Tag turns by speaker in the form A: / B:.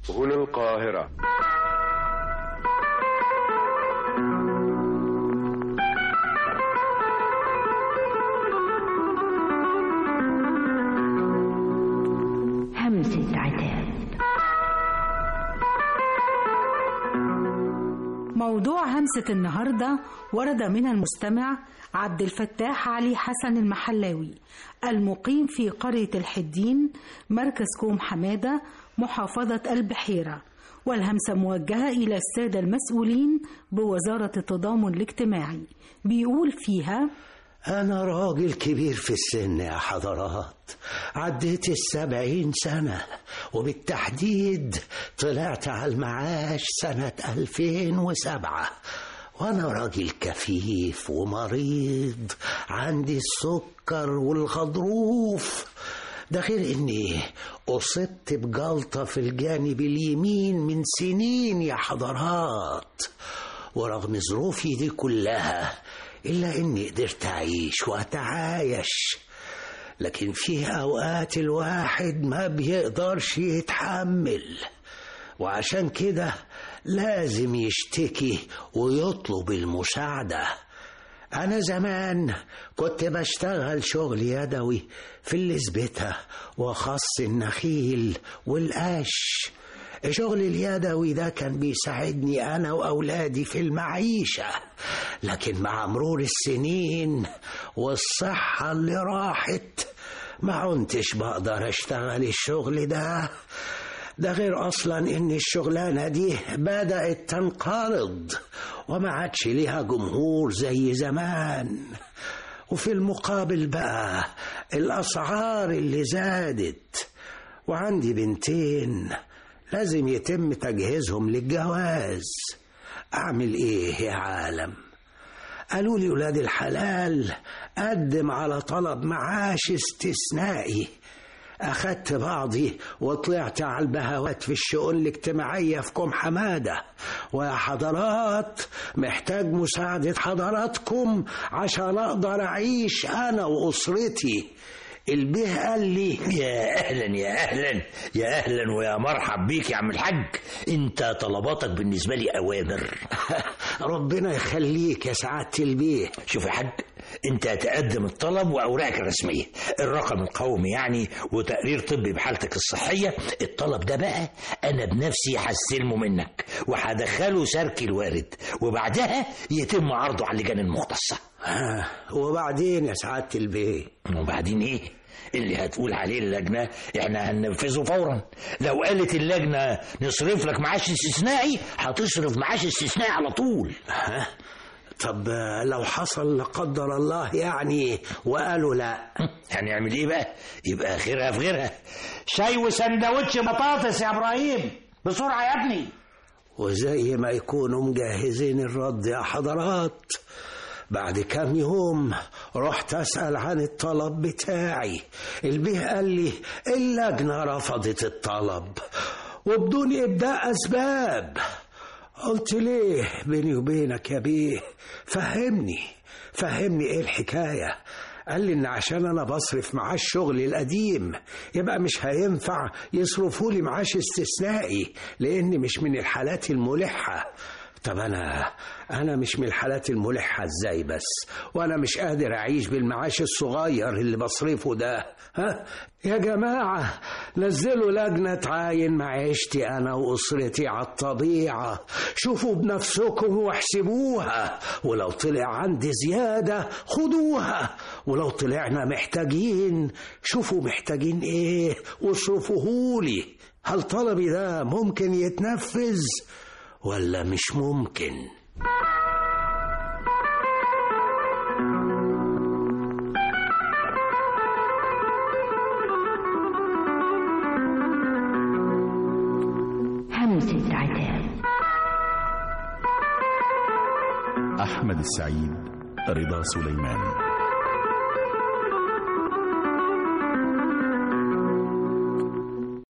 A: هنا القاهرة.
B: همسة عتاب. موضوع همسة النهاردة ورد من المستمع عبد الفتاح علي حسن المحلاوي المقيم في قرية الحدين مركز كوم حمادة محافظة البحيرة، والهمسة موجهة إلى السادة المسؤولين بوزارة التضامن الاجتماعي. بيقول فيها:
C: أنا راجل كبير في السن يا حضرات، عديت 70 سنة، وبالتحديد طلعت على المعاش سنة 2007، وأنا راجل كفيف ومريض، عندي السكر والغضروف، ده غير إني أصبت بجلطة في الجانب اليمين من سنين يا حضرات. ورغم ظروفي دي كلها إلا إني قدرت أعيش وأتعايش، لكن فيه أوقات الواحد ما بيقدرش يتحمل، وعشان كده لازم يشتكي ويطلب المساعدة. أنا زمان كنت بشتغل شغل يدوي في الإزبتة وخص النخيل والقش. الشغل اليدوي ده كان بيساعدني أنا وأولادي في المعيشة، لكن مع مرور السنين والصحة اللي راحت ما عنتش بقدر أشتغل الشغل ده غير أصلا إن الشغلانة دي بدأت تنقرض وما عادش ليها جمهور زي زمان، وفي المقابل بقى الأسعار اللي زادت، وعندي بنتين لازم يتم تجهيزهم للجواز. أعمل إيه يا عالم؟ قالوا لي ولاد الحلال قدم على طلب معاش استثنائي. أخدت بعضي وطلعت على البهوات في الشؤون الاجتماعية في كوم حمادة، ويا حضرات محتاج مساعدة حضراتكم عشان أقدر أعيش أنا وأسرتي. البيه قال لي:
D: يا أهلا يا أهلا يا أهلا ويا مرحب بيك يا عم الحاج، أنت طلباتك بالنسبة لي أوامر.
C: ربنا يخليك يا سعادة البيه.
D: شوف يا حاج، أنت هتقدم الطلب وأوراقك الرسمية، الرقم القومي يعني، وتقرير طبي بحالتك الصحية. الطلب ده بقى أنا بنفسي هستلمه منك وهدخله سرك الوارد، وبعدها يتم عرضه على اللجان المختصة.
C: وبعدين يا سعادة البيه؟
D: وبعدين ايه؟ اللي هتقول عليه اللجنة احنا هننفذه فورا. لو قالت اللجنة نصرف لك معاش استثنائي هتصرف معاش استثنائي على طول.
C: طب لو حصل لا قدر الله يعني وقالوا لا،
D: هنعمل ايه بقى؟ يبقى خيرها في غيرها. شاي وسندوتش بطاطس يا ابراهيم بسرعة يا ابني.
C: وزي ما يكونوا مجهزين الرد يا حضرات، بعد كام يوم رحت أسأل عن الطلب بتاعي. البيه قال لي اللجنة رفضت الطلب وبدون إبداء أسباب. قلت ليه؟ بيني وبينك يا بيه فهمني إيه الحكاية. قال لي إن عشان أنا بصرف معاش شغلي القديم يبقى مش هينفع يصرفوا لي معاش استثنائي لأني مش من الحالات الملحة. طب أنا مش من الحالات الملحة إزاي بس؟ وأنا مش قادر أعيش بالمعاش الصغير اللي بصرفه ده. يا جماعة نزلوا لجنة تعاين معيشتي أنا وأسرتي على الطبيعة، شوفوا بنفسكم واحسبوها، ولو طلع عندي زيادة خدوها، ولو طلعنا محتاجين شوفوا محتاجين إيه واصرفوهولي. هل طلبي ده ممكن يتنفذ ولا مش ممكن؟
B: همسة عتاب.
E: أحمد السعيد، رضا سليمان.